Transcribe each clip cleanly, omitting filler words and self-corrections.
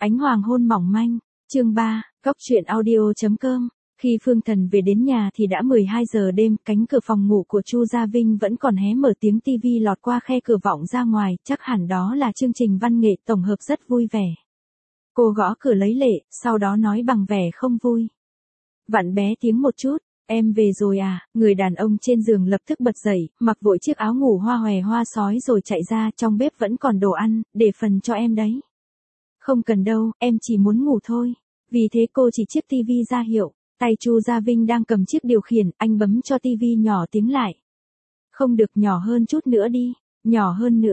Ánh hoàng hôn mỏng manh, chương 3, góc truyện audio.com. Khi Phương Thần về đến nhà thì đã 12 giờ đêm, cánh cửa phòng ngủ của Chu Gia Vinh vẫn còn hé mở, tiếng tivi lọt qua khe cửa vọng ra ngoài, chắc hẳn đó là chương trình văn nghệ tổng hợp rất vui vẻ. Cô gõ cửa lấy lệ, sau đó nói bằng vẻ không vui. Vặn bé tiếng một chút, em về rồi à? Người đàn ông trên giường lập tức bật dậy, mặc vội chiếc áo ngủ hoa hòe hoa sói rồi chạy ra, trong bếp vẫn còn đồ ăn, để phần cho em đấy. Không cần đâu, em chỉ muốn ngủ thôi. Vì thế cô chỉ chiếc tivi ra hiệu, tay Chu Gia Vinh đang cầm chiếc điều khiển, anh bấm cho tivi nhỏ tiếng lại. Không được nhỏ hơn chút nữa đi, nhỏ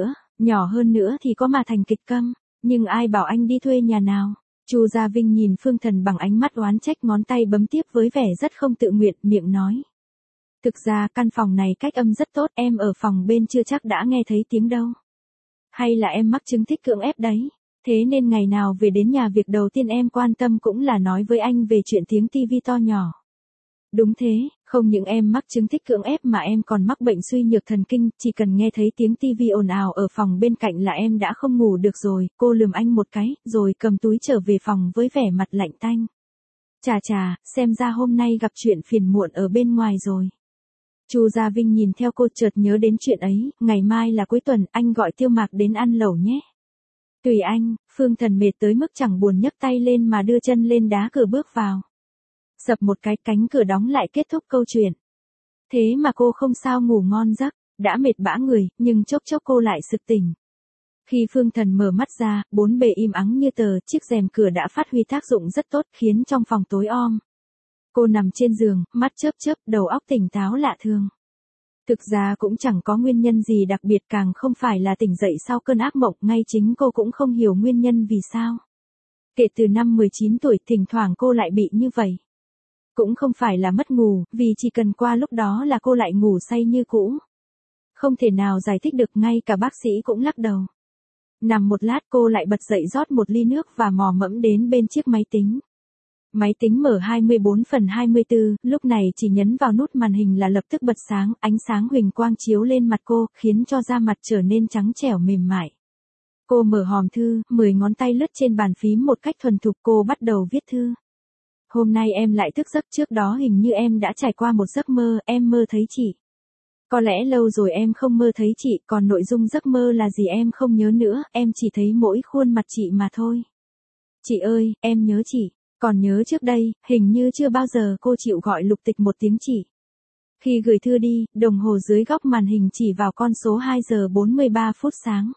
hơn nữa thì có mà thành kịch câm, nhưng ai bảo anh đi thuê nhà nào. Chu Gia Vinh nhìn Phương Thần bằng ánh mắt oán trách, ngón tay bấm tiếp với vẻ rất không tự nguyện, miệng nói. Thực ra căn phòng này cách âm rất tốt, em ở phòng bên chưa chắc đã nghe thấy tiếng đâu. Hay là em mắc chứng thích cưỡng ép đấy, thế nên ngày nào về đến nhà việc đầu tiên em quan tâm cũng là nói với anh về chuyện tiếng tivi to nhỏ. Đúng thế, không những em mắc chứng thích cưỡng ép mà em còn mắc bệnh suy nhược thần kinh, chỉ cần nghe thấy tiếng tivi ồn ào ở phòng bên cạnh là em đã không ngủ được rồi. Cô lườm anh một cái, rồi cầm túi trở về phòng với vẻ mặt lạnh tanh. Chà, xem ra hôm nay gặp chuyện phiền muộn ở bên ngoài rồi. Chu Gia Vinh nhìn theo cô, chợt nhớ đến chuyện ấy, ngày mai là cuối tuần, anh gọi Tiêu Mạc đến ăn lẩu nhé. Tùy anh. Phương Thần mệt tới mức chẳng buồn nhấc tay lên mà đưa chân lên đá cửa bước vào. Sập một cái, cánh cửa đóng lại, kết thúc câu chuyện. Thế mà cô không sao ngủ ngon giấc, đã mệt bã người, nhưng chốc chốc cô lại sực tỉnh. Khi Phương Thần mở mắt ra, bốn bề im ắng như tờ, chiếc rèm cửa đã phát huy tác dụng rất tốt, khiến trong phòng tối om. Cô nằm trên giường, mắt chớp, đầu óc tỉnh táo lạ thường. Thực ra cũng chẳng có nguyên nhân gì đặc biệt, càng không phải là tỉnh dậy sau cơn ác mộng, ngay chính cô cũng không hiểu nguyên nhân vì sao. Kể từ năm 19 tuổi, thỉnh thoảng cô lại bị như vậy. Cũng không phải là mất ngủ, vì chỉ cần qua lúc đó là cô lại ngủ say như cũ. Không thể nào giải thích được, ngay cả bác sĩ cũng lắc đầu. Nằm một lát cô lại bật dậy rót một ly nước và mò mẫm đến bên chiếc máy tính. Máy tính mở 24/24, lúc này chỉ nhấn vào nút màn hình là lập tức bật sáng, ánh sáng huỳnh quang chiếu lên mặt cô, khiến cho da mặt trở nên trắng trẻo mềm mại. Cô mở hòm thư, 10 ngón tay lướt trên bàn phím một cách thuần thục, cô bắt đầu viết thư. Hôm nay em lại thức giấc, trước đó hình như em đã trải qua một giấc mơ, em mơ thấy chị. Có lẽ lâu rồi em không mơ thấy chị, còn nội dung giấc mơ là gì em không nhớ nữa, em chỉ thấy mỗi khuôn mặt chị mà thôi. Chị ơi, em nhớ chị. Còn nhớ trước đây, hình như chưa bao giờ cô chịu gọi lục tịch một tiếng chị. Khi gửi thư đi, đồng hồ dưới góc màn hình chỉ vào con số 2 giờ 43 phút sáng.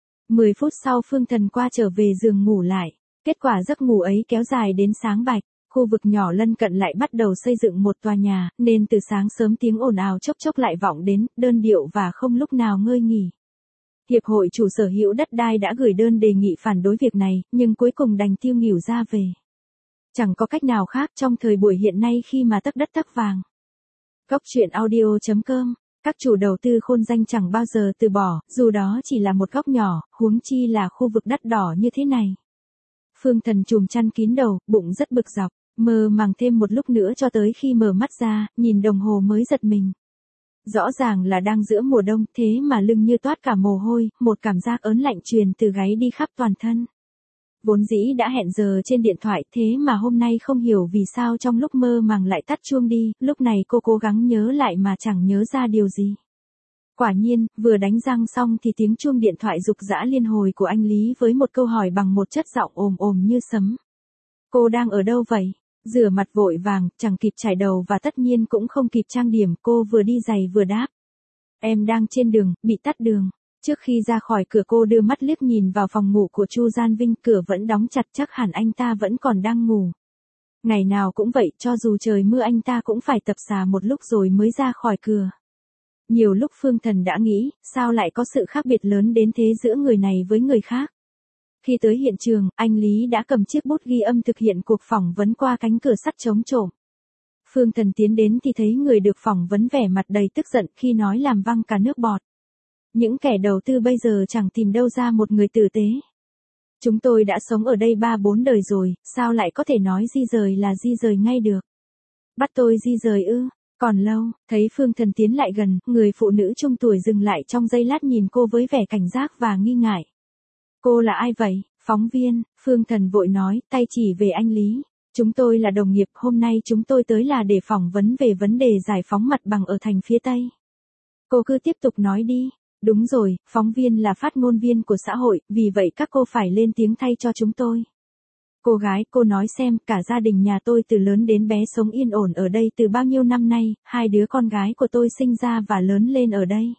10 phút sau Phương Thần qua trở về giường ngủ lại. Kết quả giấc ngủ ấy kéo dài đến sáng bạch. Khu vực nhỏ lân cận lại bắt đầu xây dựng một tòa nhà, nên từ sáng sớm tiếng ồn ào chốc lại vọng đến, đơn điệu và không lúc nào ngơi nghỉ. Hiệp hội chủ sở hữu đất đai đã gửi đơn đề nghị phản đối việc này, nhưng cuối cùng đành tiêu nghỉu ra về. Chẳng có cách nào khác trong thời buổi hiện nay khi mà tấc đất tấc vàng. Góc truyện audio.com. Các chủ đầu tư khôn danh chẳng bao giờ từ bỏ, dù đó chỉ là một góc nhỏ, huống chi là khu vực đắt đỏ như thế này. Phương Thần chùm chăn kín đầu, bụng rất bực dọc, mơ màng thêm một lúc nữa cho tới khi mở mắt ra, nhìn đồng hồ mới giật mình. Rõ ràng là đang giữa mùa đông, thế mà lưng như toát cả mồ hôi, một cảm giác ớn lạnh truyền từ gáy đi khắp toàn thân. Vốn dĩ đã hẹn giờ trên điện thoại, thế mà hôm nay không hiểu vì sao trong lúc mơ màng lại tắt chuông đi, lúc này cô cố gắng nhớ lại mà chẳng nhớ ra điều gì. Quả nhiên, vừa đánh răng xong thì tiếng chuông điện thoại rục rã liên hồi của anh Lý với một câu hỏi bằng một chất giọng ồm như sấm. Cô đang ở đâu vậy? Rửa mặt vội vàng, chẳng kịp chải đầu và tất nhiên cũng không kịp trang điểm, cô vừa đi giày vừa đáp. Em đang trên đường, bị tắt đường. Trước khi ra khỏi cửa cô đưa mắt liếc nhìn vào phòng ngủ của Chu Gia Vinh, cửa vẫn đóng chặt, chắc hẳn anh ta vẫn còn đang ngủ. Ngày nào cũng vậy, cho dù trời mưa anh ta cũng phải tập xà một lúc rồi mới ra khỏi cửa. Nhiều lúc Phương Thần đã nghĩ, sao lại có sự khác biệt lớn đến thế giữa người này với người khác. Khi tới hiện trường, anh Lý đã cầm chiếc bút ghi âm thực hiện cuộc phỏng vấn qua cánh cửa sắt chống trộm. Phương Thần tiến đến thì thấy người được phỏng vấn vẻ mặt đầy tức giận khi nói làm văng cả nước bọt. Những kẻ đầu tư bây giờ chẳng tìm đâu ra một người tử tế. Chúng tôi đã sống ở đây 3-4 đời rồi, sao lại có thể nói di rời là di rời ngay được. Bắt tôi di rời ư? Còn lâu. Thấy Phương Thần tiến lại gần, người phụ nữ trung tuổi dừng lại trong giây lát nhìn cô với vẻ cảnh giác và nghi ngại. Cô là ai vậy? Phóng viên, Phương Thần vội nói, tay chỉ về anh Lý. Chúng tôi là đồng nghiệp, hôm nay chúng tôi tới là để phỏng vấn về vấn đề giải phóng mặt bằng ở thành phía Tây. Cô cứ tiếp tục nói đi. Đúng rồi, phóng viên là phát ngôn viên của xã hội, vì vậy các cô phải lên tiếng thay cho chúng tôi. Cô gái, cô nói xem, cả gia đình nhà tôi từ lớn đến bé sống yên ổn ở đây từ bao nhiêu năm nay, 2 đứa con gái của tôi sinh ra và lớn lên ở đây.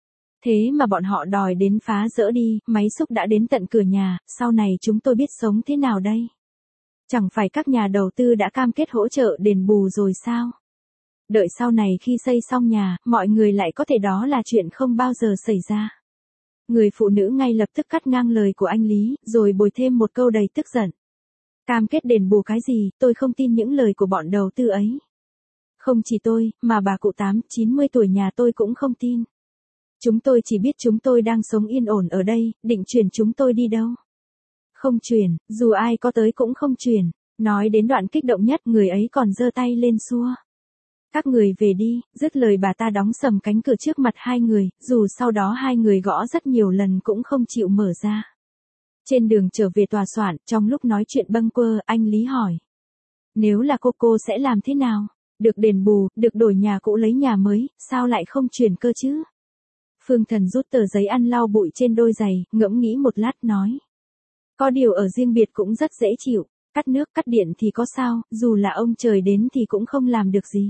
Thế mà bọn họ đòi đến phá dỡ đi, máy xúc đã đến tận cửa nhà, sau này chúng tôi biết sống thế nào đây? Chẳng phải các nhà đầu tư đã cam kết hỗ trợ đền bù rồi sao? Đợi sau này khi xây xong nhà, mọi người lại có thể đó là chuyện không bao giờ xảy ra. Người phụ nữ ngay lập tức cắt ngang lời của anh Lý, rồi bồi thêm một câu đầy tức giận. Cam kết đền bù cái gì, tôi không tin những lời của bọn đầu tư ấy. Không chỉ tôi, mà bà cụ 80-90 tuổi nhà tôi cũng không tin. Chúng tôi chỉ biết chúng tôi đang sống yên ổn ở đây, định chuyển chúng tôi đi đâu. Không chuyển, dù ai có tới cũng không chuyển. Nói đến đoạn kích động nhất, người ấy còn giơ tay lên xua. Các người về đi, dứt lời bà ta đóng sầm cánh cửa trước mặt hai người, dù sau đó hai người gõ rất nhiều lần cũng không chịu mở ra. Trên đường trở về tòa soạn, trong lúc nói chuyện bâng quơ, anh Lý hỏi. Nếu là cô sẽ làm thế nào? Được đền bù, được đổi nhà cũ lấy nhà mới, sao lại không chuyển cơ chứ? Phương Thần rút tờ giấy ăn lau bụi trên đôi giày, ngẫm nghĩ một lát nói. Có điều ở riêng biệt cũng rất dễ chịu, cắt nước cắt điện thì có sao, dù là ông trời đến thì cũng không làm được gì.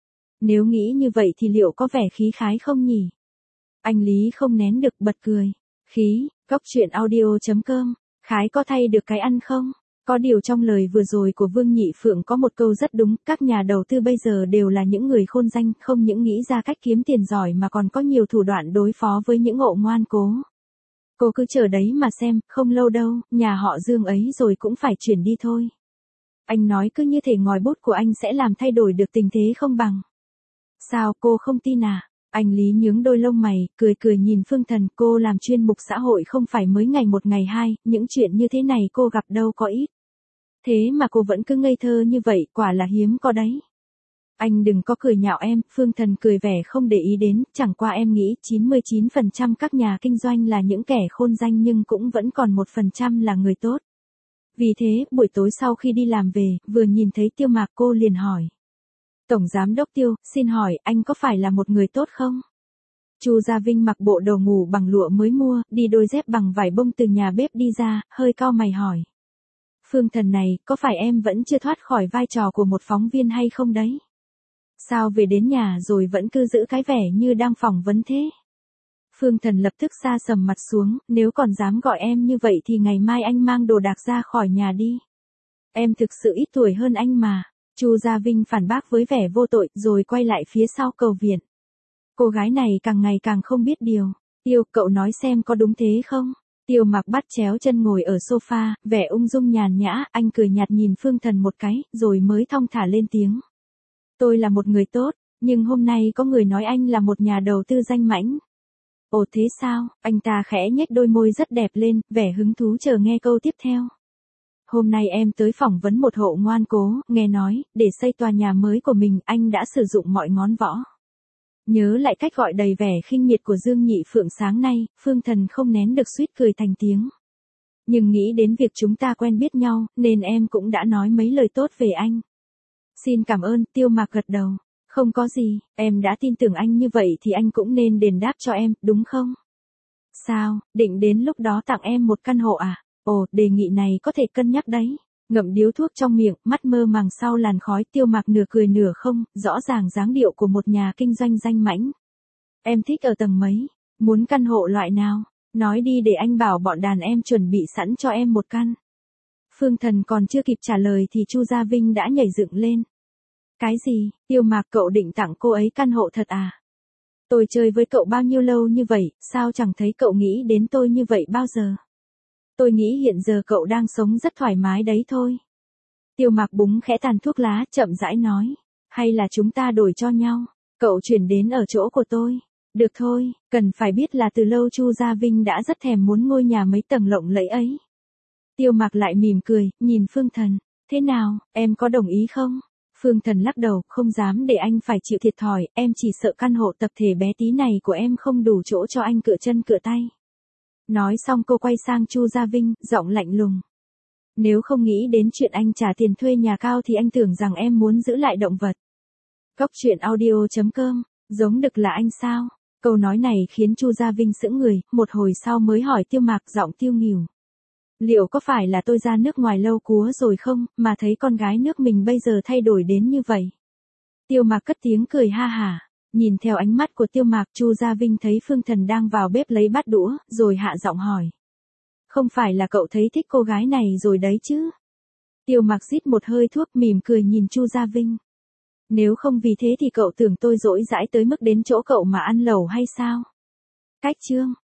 Nếu nghĩ như vậy thì liệu có vẻ khí khái không nhỉ? Anh Lý không nén được bật cười. Khí, Cóc Truyện Audio.com, khái có thay được cái ăn không? Có điều trong lời vừa rồi của Vương Nhị Phượng có một câu rất đúng, các nhà đầu tư bây giờ đều là những người khôn danh, không những nghĩ ra cách kiếm tiền giỏi mà còn có nhiều thủ đoạn đối phó với những ngộ ngoan cố. Cô cứ chờ đấy mà xem, không lâu đâu, nhà họ Dương ấy rồi cũng phải chuyển đi thôi. Anh nói cứ như thể ngòi bút của anh sẽ làm thay đổi được tình thế không bằng. Sao cô không tin à? Anh Lý nhướng đôi lông mày, cười nhìn Phương Thần, cô làm chuyên mục xã hội không phải mới ngày một ngày hai, những chuyện như thế này cô gặp đâu có ít. Thế mà cô vẫn cứ ngây thơ như vậy, quả là hiếm có đấy. Anh đừng có cười nhạo em, Phương Thần cười vẻ không để ý đến, chẳng qua em nghĩ 99% các nhà kinh doanh là những kẻ khôn danh nhưng cũng vẫn còn 1% là người tốt. Vì thế, buổi tối sau khi đi làm về, vừa nhìn thấy Tiêu Mạc cô liền hỏi. Tổng Giám đốc Tiêu, xin hỏi anh có phải là một người tốt không? Chu Gia Vinh mặc bộ đồ ngủ bằng lụa mới mua, đi đôi dép bằng vải bông từ nhà bếp đi ra, hơi cau mày hỏi. Phương Thần này, có phải em vẫn chưa thoát khỏi vai trò của một phóng viên hay không đấy? Sao về đến nhà rồi vẫn cứ giữ cái vẻ như đang phỏng vấn thế? Phương Thần lập tức sa sầm mặt xuống, nếu còn dám gọi em như vậy thì ngày mai anh mang đồ đạc ra khỏi nhà đi. Em thực sự ít tuổi hơn anh mà. Chu Gia Vinh phản bác với vẻ vô tội rồi quay lại phía sau cầu viện. Cô gái này càng ngày càng không biết điều. Tiêu, cậu nói xem có đúng thế không? Tiêu Mặc bắt chéo chân ngồi ở sofa, vẻ ung dung nhàn nhã, anh cười nhạt nhìn Phương Thần một cái, rồi mới thong thả lên tiếng. Tôi là một người tốt, nhưng hôm nay có người nói anh là một nhà đầu tư danh mãnh. Ồ thế sao? Anh ta khẽ nhếch đôi môi rất đẹp lên, vẻ hứng thú chờ nghe câu tiếp theo. Hôm nay em tới phỏng vấn một hộ ngoan cố, nghe nói, để xây tòa nhà mới của mình, anh đã sử dụng mọi ngón võ. Nhớ lại cách gọi đầy vẻ khinh miệt của Dương Nhị Phượng sáng nay, Phương Thần không nén được suýt cười thành tiếng. Nhưng nghĩ đến việc chúng ta quen biết nhau, nên em cũng đã nói mấy lời tốt về anh. Xin cảm ơn, Tiêu Mạc gật đầu. Không có gì, em đã tin tưởng anh như vậy thì anh cũng nên đền đáp cho em, đúng không? Sao, định đến lúc đó tặng em một căn hộ à? Ồ, đề nghị này có thể cân nhắc đấy. Ngậm điếu thuốc trong miệng, mắt mơ màng sau làn khói, Tiêu Mạc nửa cười nửa không, rõ ràng dáng điệu của một nhà kinh doanh danh mãnh. Em thích ở tầng mấy? Muốn căn hộ loại nào? Nói đi để anh bảo bọn đàn em chuẩn bị sẵn cho em một căn. Phương Thần còn chưa kịp trả lời thì Chu Gia Vinh đã nhảy dựng lên. Cái gì? Tiêu Mạc, cậu định tặng cô ấy căn hộ thật à? Tôi chơi với cậu bao nhiêu lâu như vậy, sao chẳng thấy cậu nghĩ đến tôi như vậy bao giờ? Tôi nghĩ hiện giờ cậu đang sống rất thoải mái đấy thôi. Tiêu Mạc búng khẽ tàn thuốc lá, chậm rãi nói. Hay là chúng ta đổi cho nhau, cậu chuyển đến ở chỗ của tôi. Được thôi, cần phải biết là từ lâu Chu Gia Vinh đã rất thèm muốn ngôi nhà mấy tầng lộng lẫy ấy. Tiêu Mạc lại mỉm cười, nhìn Phương Thần. Thế nào, em có đồng ý không? Phương Thần lắc đầu, không dám để anh phải chịu thiệt thòi, em chỉ sợ căn hộ tập thể bé tí này của em không đủ chỗ cho anh cựa chân cựa tay. Nói xong cô quay sang Chu Gia Vinh, giọng lạnh lùng. Nếu không nghĩ đến chuyện anh trả tiền thuê nhà cao thì anh tưởng rằng em muốn giữ lại động vật. Cóc truyện audio.com, giống đực là anh sao? Câu nói này khiến Chu Gia Vinh sững người, một hồi sau mới hỏi Tiêu Mạc giọng tiêu nghỉu. Liệu có phải là tôi ra nước ngoài lâu cúa rồi không, mà thấy con gái nước mình bây giờ thay đổi đến như vậy? Tiêu Mạc cất tiếng cười ha hả. Nhìn theo ánh mắt của Tiêu Mạc, Chu Gia Vinh thấy Phương Thần đang vào bếp lấy bát đũa, rồi hạ giọng hỏi. Không phải là cậu thấy thích cô gái này rồi đấy chứ? Tiêu Mạc rít một hơi thuốc mỉm cười nhìn Chu Gia Vinh. Nếu không vì thế thì cậu tưởng tôi dỗi dãi tới mức đến chỗ cậu mà ăn lẩu hay sao? Cách chương